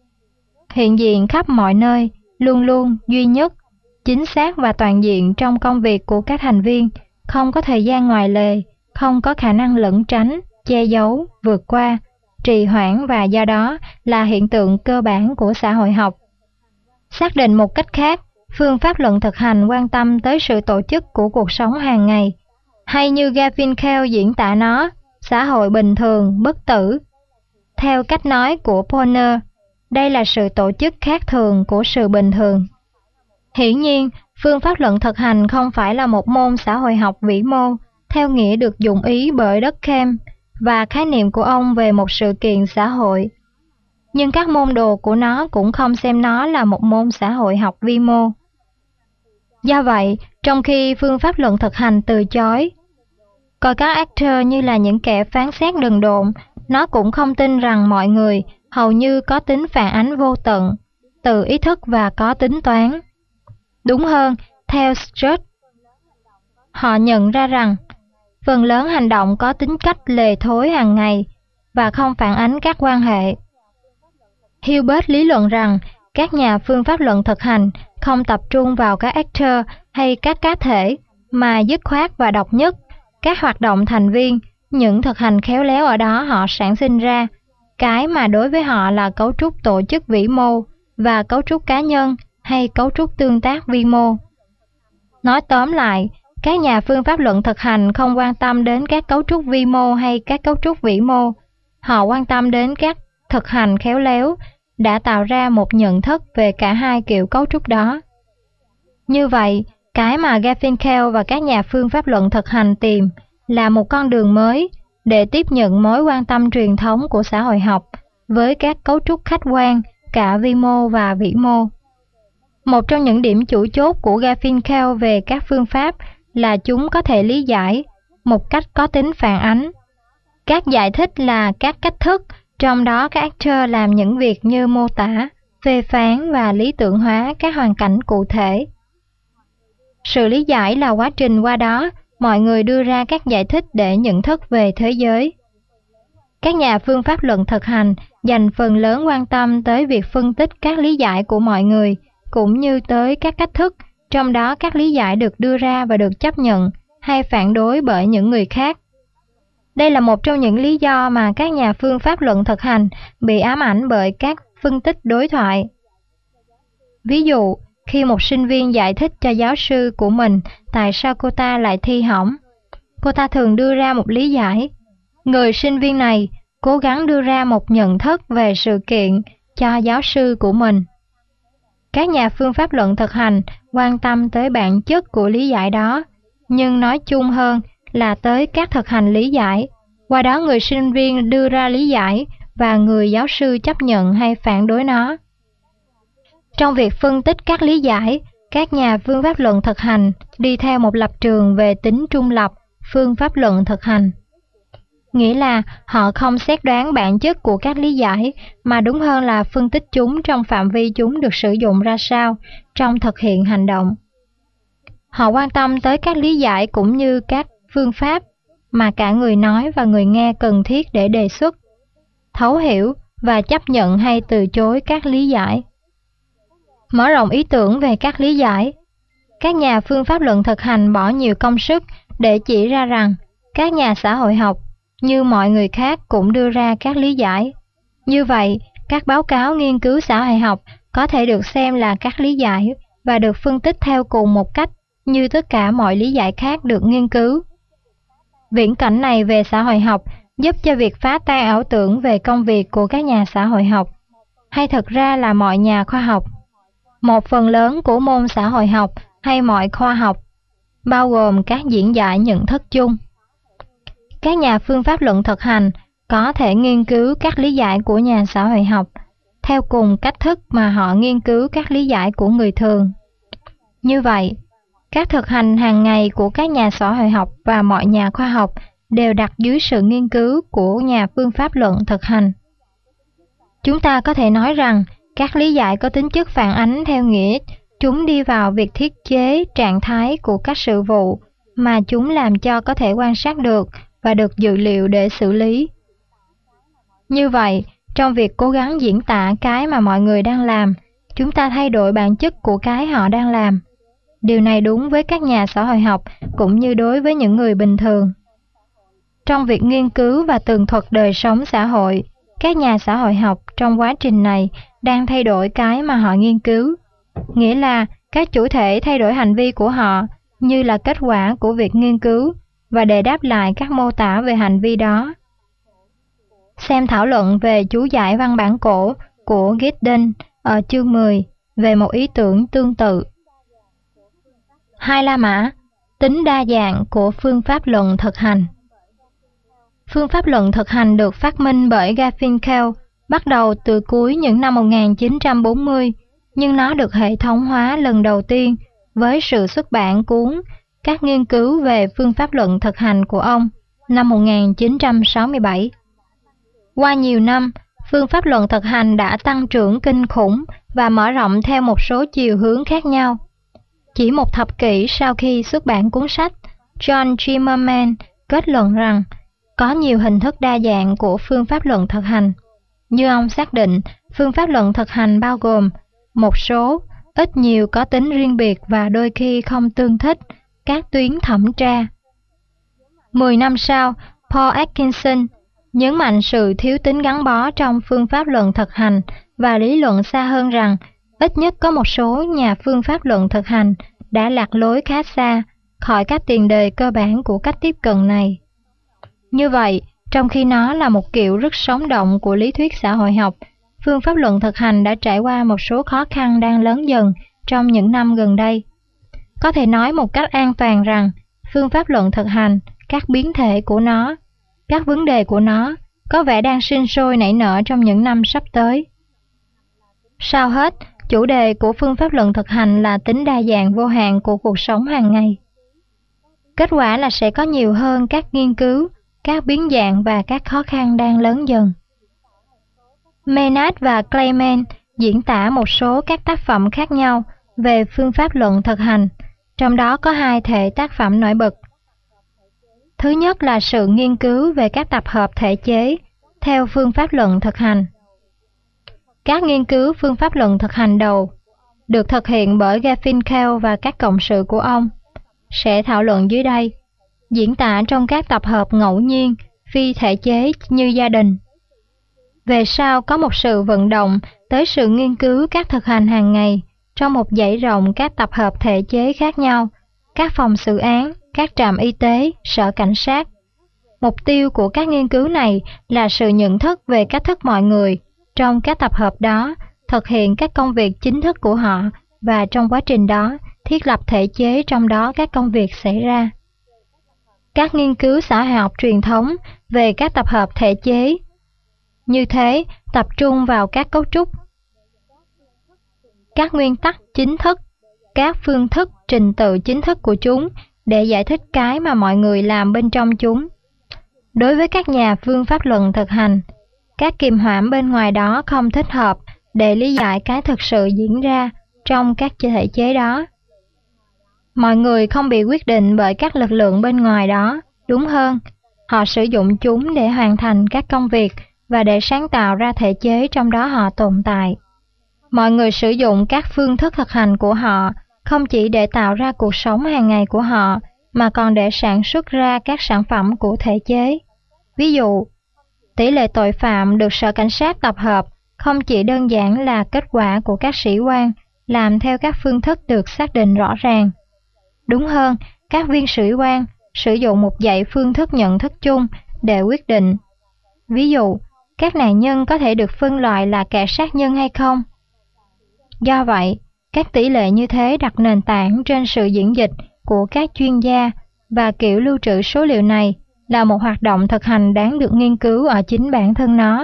Hiện diện khắp mọi nơi, luôn luôn duy nhất, chính xác và toàn diện trong công việc của các thành viên, không có thời gian ngoài lề, không có khả năng lẩn tránh, che giấu, vượt qua, trì hoãn và do đó là hiện tượng cơ bản của xã hội học. Xác định một cách khác, phương pháp luận thực hành quan tâm tới sự tổ chức của cuộc sống hàng ngày, hay như Garfinkel diễn tả nó, xã hội bình thường, bất tử. Theo cách nói của Poner, đây là sự tổ chức khác thường của sự bình thường. Hiển nhiên, phương pháp luận thực hành không phải là một môn xã hội học vĩ mô, theo nghĩa được dụng ý bởi Durkheim và khái niệm của ông về một sự kiện xã hội. Nhưng các môn đồ của nó cũng không xem nó là một môn xã hội học vi mô. Do vậy, trong khi phương pháp luận thực hành từ chối coi các actor như là những kẻ phán xét đần độn, nó cũng không tin rằng mọi người hầu như có tính phản ánh vô tận, tự ý thức và có tính toán. Đúng hơn, theo Strutt, họ nhận ra rằng phần lớn hành động có tính cách lề thối hàng ngày và không phản ánh các quan hệ. Hilbert lý luận rằng các nhà phương pháp luận thực hành không tập trung vào các actor hay các cá thể, mà dứt khoát và độc nhất các hoạt động thành viên, những thực hành khéo léo ở đó họ sản sinh ra, cái mà đối với họ là cấu trúc tổ chức vĩ mô và cấu trúc cá nhân hay cấu trúc tương tác vi mô. Nói tóm lại, các nhà phương pháp luận thực hành không quan tâm đến các cấu trúc vi mô hay các cấu trúc vĩ mô, họ quan tâm đến các thực hành khéo léo đã tạo ra một nhận thức về cả hai kiểu cấu trúc đó. Như vậy, cái mà Garfinkel và các nhà phương pháp luận thực hành tìm là một con đường mới để tiếp nhận mối quan tâm truyền thống của xã hội học với các cấu trúc khách quan, cả vi mô và vĩ mô. Một trong những điểm chủ chốt của Garfinkel về các phương pháp là chúng có thể lý giải một cách có tính phản ánh. Các giải thích là các cách thức, trong đó các actor làm những việc như mô tả, phê phán và lý tưởng hóa các hoàn cảnh cụ thể. Sự lý giải là quá trình qua đó mọi người đưa ra các giải thích để nhận thức về thế giới. Các nhà phương pháp luận thực hành dành phần lớn quan tâm tới việc phân tích các lý giải của mọi người, cũng như tới các cách thức, trong đó các lý giải được đưa ra và được chấp nhận hay phản đối bởi những người khác. Đây là một trong những lý do mà các nhà phương pháp luận thực hành bị ám ảnh bởi các phân tích đối thoại. Ví dụ, khi một sinh viên giải thích cho giáo sư của mình tại sao cô ta lại thi hỏng, cô ta thường đưa ra một lý giải. Người sinh viên này cố gắng đưa ra một nhận thức về sự kiện cho giáo sư của mình. Các nhà phương pháp luận thực hành quan tâm tới bản chất của lý giải đó, nhưng nói chung hơn là tới các thực hành lý giải, Qua đó người sinh viên đưa ra lý giải và người giáo sư chấp nhận hay phản đối nó. Trong việc phân tích các lý giải, các nhà phương pháp luận thực hành đi theo một lập trường về tính trung lập phương pháp luận thực hành. Nghĩa là họ không xét đoán bản chất của các lý giải, mà đúng hơn là phân tích chúng trong phạm vi chúng được sử dụng ra sao trong thực hiện hành động. Họ quan tâm tới các lý giải cũng như các phương pháp mà cả người nói và người nghe cần thiết để đề xuất, thấu hiểu và chấp nhận hay từ chối các lý giải. Mở rộng ý tưởng về các lý giải, các nhà phương pháp luận thực hành bỏ nhiều công sức để chỉ ra rằng các nhà xã hội học, như mọi người khác, cũng đưa ra các lý giải. Như vậy, các báo cáo nghiên cứu xã hội học có thể được xem là các lý giải và được phân tích theo cùng một cách như tất cả mọi lý giải khác được nghiên cứu. Viễn cảnh này về xã hội học giúp cho việc phá tan ảo tưởng về công việc của các nhà xã hội học, hay thực ra là mọi nhà khoa học. Một phần lớn của môn xã hội học hay mọi khoa học, bao gồm các diễn giải nhận thức chung. Các nhà phương pháp luận thực hành có thể nghiên cứu các lý giải của nhà xã hội học theo cùng cách thức mà họ nghiên cứu các lý giải của người thường. Như vậy, các thực hành hàng ngày của các nhà xã hội học và mọi nhà khoa học đều đặt dưới sự nghiên cứu của nhà phương pháp luận thực hành. Chúng ta có thể nói rằng các lý giải có tính chất phản ánh theo nghĩa chúng đi vào việc thiết chế trạng thái của các sự vụ mà chúng làm cho có thể quan sát được và được dự liệu để xử lý. Như vậy, trong việc cố gắng diễn tả cái mà mọi người đang làm, chúng ta thay đổi bản chất của cái họ đang làm. Điều này đúng với các nhà xã hội học cũng như đối với những người bình thường. Trong việc nghiên cứu và tường thuật đời sống xã hội, các nhà xã hội học trong quá trình này đang thay đổi cái mà họ nghiên cứu. Nghĩa là các chủ thể thay đổi hành vi của họ như là kết quả của việc nghiên cứu và để đáp lại các mô tả về hành vi đó. Xem thảo luận về chú giải văn bản cổ của Giddens ở chương 10 về một ý tưởng tương tự. Hai La Mã, tính đa dạng của phương pháp luận thực hành. Phương pháp luận thực hành được phát minh bởi Garfinkel bắt đầu từ cuối những năm 1940, nhưng nó được hệ thống hóa lần đầu tiên với sự xuất bản cuốn Các nghiên cứu về phương pháp luận thực hành của ông năm 1967. Qua nhiều năm, phương pháp luận thực hành đã tăng trưởng kinh khủng và mở rộng theo một số chiều hướng khác nhau. Chỉ một thập kỷ sau khi xuất bản cuốn sách, John Zimmerman kết luận rằng có nhiều hình thức đa dạng của phương pháp luận thực hành. Như ông xác định, phương pháp luận thực hành bao gồm một số, ít nhiều có tính riêng biệt và đôi khi không tương thích, các tuyến thẩm tra. 10 năm sau, Paul Atkinson nhấn mạnh sự thiếu tính gắn bó trong phương pháp luận thực hành và lý luận xa hơn rằng ít nhất có một số nhà phương pháp luận thực hành đã lạc lối khá xa khỏi các tiền đề cơ bản của cách tiếp cận này. Như vậy, trong khi nó là một kiểu rất sống động của lý thuyết xã hội học, phương pháp luận thực hành đã trải qua một số khó khăn đang lớn dần trong những năm gần đây. Có thể nói một cách an toàn rằng phương pháp luận thực hành, các biến thể của nó, các vấn đề của nó có vẻ đang sinh sôi nảy nở trong những năm sắp tới. Sau hết, chủ đề của phương pháp luận thực hành là tính đa dạng vô hạn của cuộc sống hàng ngày. Kết quả là sẽ có nhiều hơn các nghiên cứu, các biến dạng và các khó khăn đang lớn dần. Maynard và Clement diễn tả một số các tác phẩm khác nhau về phương pháp luận thực hành, trong đó có hai thể tác phẩm nổi bật. Thứ nhất là sự nghiên cứu về các tập hợp thể chế theo phương pháp luận thực hành. Các nghiên cứu phương pháp luận thực hành đầu được thực hiện bởi Garfinkel và các cộng sự của ông sẽ thảo luận dưới đây, diễn tả trong các tập hợp ngẫu nhiên, phi thể chế như gia đình. Về sau có một sự vận động tới sự nghiên cứu các thực hành hàng ngày trong một dãy rộng các tập hợp thể chế khác nhau, các phòng xử án, các trạm y tế, sở cảnh sát. Mục tiêu của các nghiên cứu này là sự nhận thức về cách thức mọi người trong các tập hợp đó thực hiện các công việc chính thức của họ và trong quá trình đó thiết lập thể chế trong đó các công việc xảy ra. Các nghiên cứu xã hội học truyền thống về các tập hợp thể chế. Như thế, tập trung vào các cấu trúc, các nguyên tắc chính thức, các phương thức trình tự chính thức của chúng để giải thích cái mà mọi người làm bên trong chúng. Đối với các nhà phương pháp luận thực hành, các kiềm hãm bên ngoài đó không thích hợp để lý giải cái thực sự diễn ra trong các thể chế đó. Mọi người không bị quyết định bởi các lực lượng bên ngoài đó, đúng hơn, họ sử dụng chúng để hoàn thành các công việc và để sáng tạo ra thể chế trong đó họ tồn tại. Mọi người sử dụng các phương thức thực hành của họ không chỉ để tạo ra cuộc sống hàng ngày của họ, mà còn để sản xuất ra các sản phẩm của thể chế. Ví dụ, tỷ lệ tội phạm được Sở Cảnh sát tập hợp không chỉ đơn giản là kết quả của các sĩ quan làm theo các phương thức được xác định rõ ràng. Đúng hơn, các viên sĩ quan sử dụng một dãy phương thức nhận thức chung để quyết định. Ví dụ, các nạn nhân có thể được phân loại là kẻ sát nhân hay không. Do vậy, các tỷ lệ như thế đặt nền tảng trên sự diễn dịch của các chuyên gia, và kiểu lưu trữ số liệu này là một hoạt động thực hành đáng được nghiên cứu ở chính bản thân nó.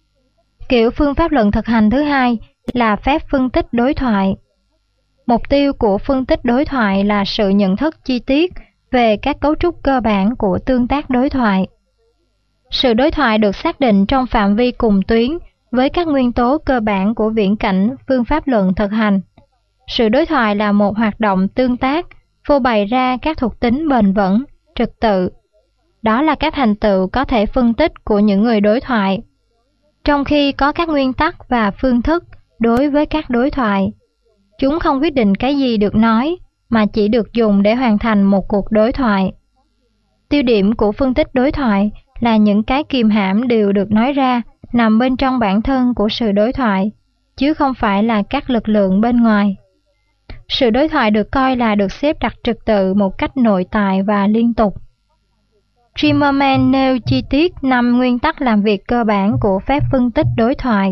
Kiểu phương pháp luận thực hành thứ hai là phép phân tích đối thoại. Mục tiêu của phân tích đối thoại là sự nhận thức chi tiết về các cấu trúc cơ bản của tương tác đối thoại. Sự đối thoại được xác định trong phạm vi cùng tuyến với các nguyên tố cơ bản của viễn cảnh phương pháp luận thực hành. Sự đối thoại là một hoạt động tương tác, phô bày ra các thuộc tính bền vững, trật tự. Đó là các thành tựu có thể phân tích của những người đối thoại. Trong khi có các nguyên tắc và phương thức đối với các đối thoại, chúng không quyết định cái gì được nói, mà chỉ được dùng để hoàn thành một cuộc đối thoại. Tiêu điểm của phân tích đối thoại là những cái kìm hãm đều được nói ra nằm bên trong bản thân của sự đối thoại, chứ không phải là các lực lượng bên ngoài. Sự đối thoại được coi là được xếp đặt trật tự một cách nội tại và liên tục. Zimmerman nêu chi tiết 5 nguyên tắc làm việc cơ bản của phép phân tích đối thoại.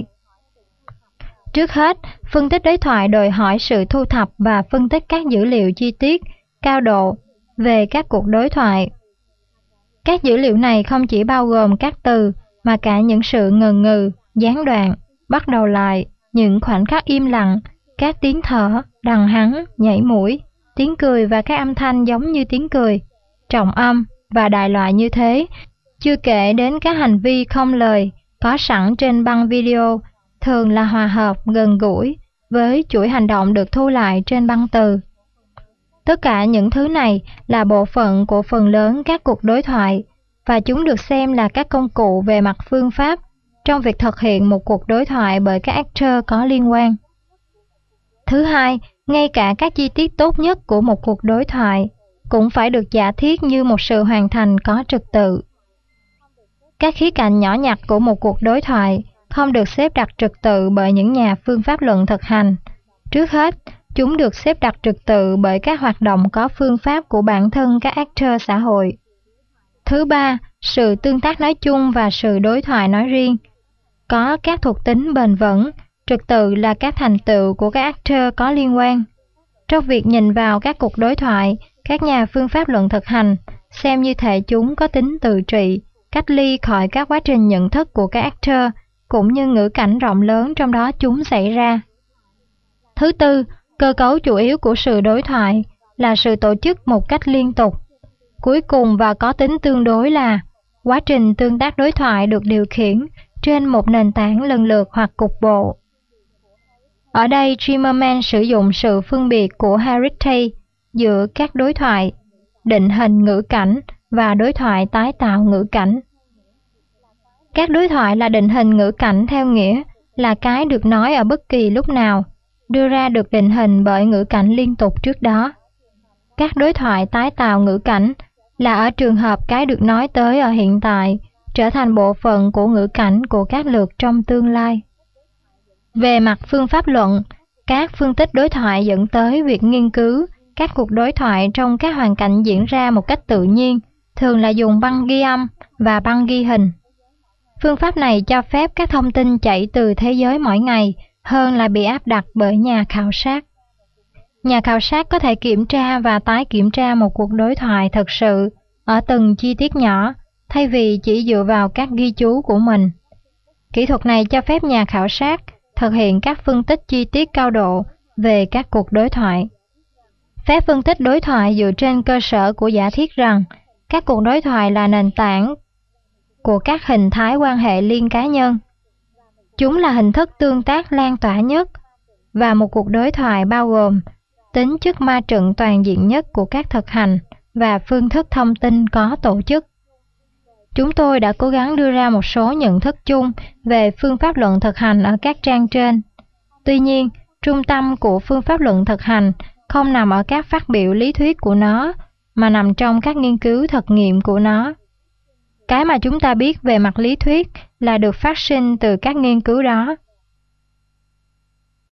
Trước hết, phân tích đối thoại đòi hỏi sự thu thập và phân tích các dữ liệu chi tiết, cao độ về các cuộc đối thoại. Các dữ liệu này không chỉ bao gồm các từ, mà cả những sự ngần ngừ, gián đoạn, bắt đầu lại, những khoảnh khắc im lặng, các tiếng thở, đằng hắng, nhảy mũi, tiếng cười và các âm thanh giống như tiếng cười, trọng âm và đại loại như thế, chưa kể đến các hành vi không lời có sẵn trên băng video, thường là hòa hợp gần gũi với chuỗi hành động được thu lại trên băng từ. Tất cả những thứ này là bộ phận của phần lớn các cuộc đối thoại, và chúng được xem là các công cụ về mặt phương pháp trong việc thực hiện một cuộc đối thoại bởi các actor có liên quan. Thứ hai, ngay cả các chi tiết tốt nhất của một cuộc đối thoại cũng phải được giả thiết như một sự hoàn thành có trật tự. Các khía cạnh nhỏ nhặt của một cuộc đối thoại không được xếp đặt trật tự bởi những nhà phương pháp luận thực hành. Trước hết, chúng được xếp đặt trật tự bởi các hoạt động có phương pháp của bản thân các actor xã hội. Thứ ba, sự tương tác nói chung và sự đối thoại nói riêng có các thuộc tính bền vững. Trật tự là các thành tựu của các actor có liên quan. Trong việc nhìn vào các cuộc đối thoại, các nhà phương pháp luận thực hành xem như thể chúng có tính tự trị, cách ly khỏi các quá trình nhận thức của các actor, cũng như ngữ cảnh rộng lớn trong đó chúng xảy ra. Thứ tư, cơ cấu chủ yếu của sự đối thoại là sự tổ chức một cách liên tục. Cuối cùng và có tính tương đối là quá trình tương tác đối thoại được điều khiển trên một nền tảng lần lượt hoặc cục bộ. Ở đây, Zimmerman sử dụng sự phân biệt của Harite giữa các đối thoại, định hình ngữ cảnh và đối thoại tái tạo ngữ cảnh. Các đối thoại là định hình ngữ cảnh theo nghĩa là cái được nói ở bất kỳ lúc nào, đưa ra được định hình bởi ngữ cảnh liên tục trước đó. Các đối thoại tái tạo ngữ cảnh là ở trường hợp cái được nói tới ở hiện tại trở thành bộ phận của ngữ cảnh của các lượt trong tương lai. Về mặt phương pháp luận, các phân tích đối thoại dẫn tới việc nghiên cứu các cuộc đối thoại trong các hoàn cảnh diễn ra một cách tự nhiên, thường là dùng băng ghi âm và băng ghi hình. Phương pháp này cho phép các thông tin chảy từ thế giới mỗi ngày hơn là bị áp đặt bởi nhà khảo sát. Nhà khảo sát có thể kiểm tra và tái kiểm tra một cuộc đối thoại thực sự ở từng chi tiết nhỏ, thay vì chỉ dựa vào các ghi chú của mình. Kỹ thuật này cho phép nhà khảo sát thực hiện các phân tích chi tiết cao độ về các cuộc đối thoại. Phép phân tích đối thoại dựa trên cơ sở của giả thiết rằng các cuộc đối thoại là nền tảng của các hình thái quan hệ liên cá nhân. Chúng là hình thức tương tác lan tỏa nhất, và một cuộc đối thoại bao gồm tính chất ma trận toàn diện nhất của các thực hành và phương thức thông tin có tổ chức. Chúng tôi đã cố gắng đưa ra một số nhận thức chung về phương pháp luận thực hành ở các trang trên. Tuy nhiên, trung tâm của phương pháp luận thực hành không nằm ở các phát biểu lý thuyết của nó, mà nằm trong các nghiên cứu thực nghiệm của nó. Cái mà chúng ta biết về mặt lý thuyết là được phát sinh từ các nghiên cứu đó.